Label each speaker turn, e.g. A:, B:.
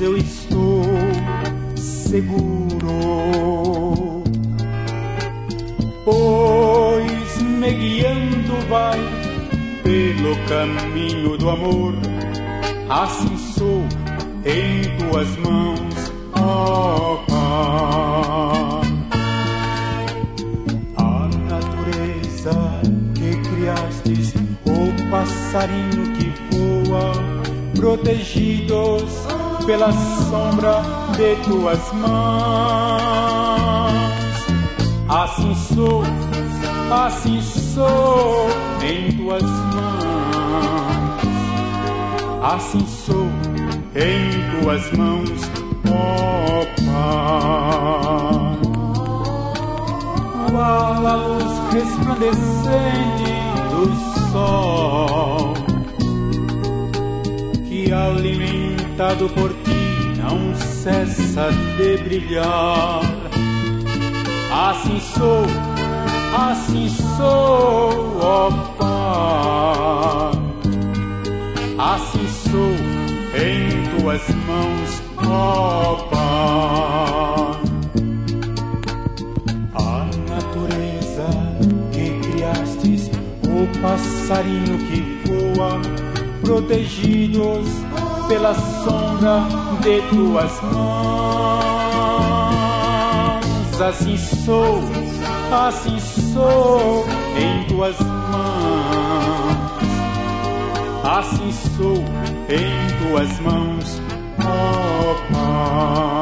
A: eu estou seguro, pois me guiando vai pelo caminho do amor. Assim sou em tuas mãos, ó Pai. A natureza que criastes, o passarinho que voa, protegidos pela sombra de tuas mãos. Assim sou em tuas mãos. Assim sou em tuas mãos, ó Pai. Qual a luz resplandecente do sol, que alimentado por ti não cessa de brilhar. Assim sou, ó Pai. Assim sou em tuas mãos, ó Pai. A natureza que criastes, o passarinho que voa, protegidos pela sombra de tuas mãos. Assim sou em tuas mãos. Assim sou em tuas mãos, ó Pai.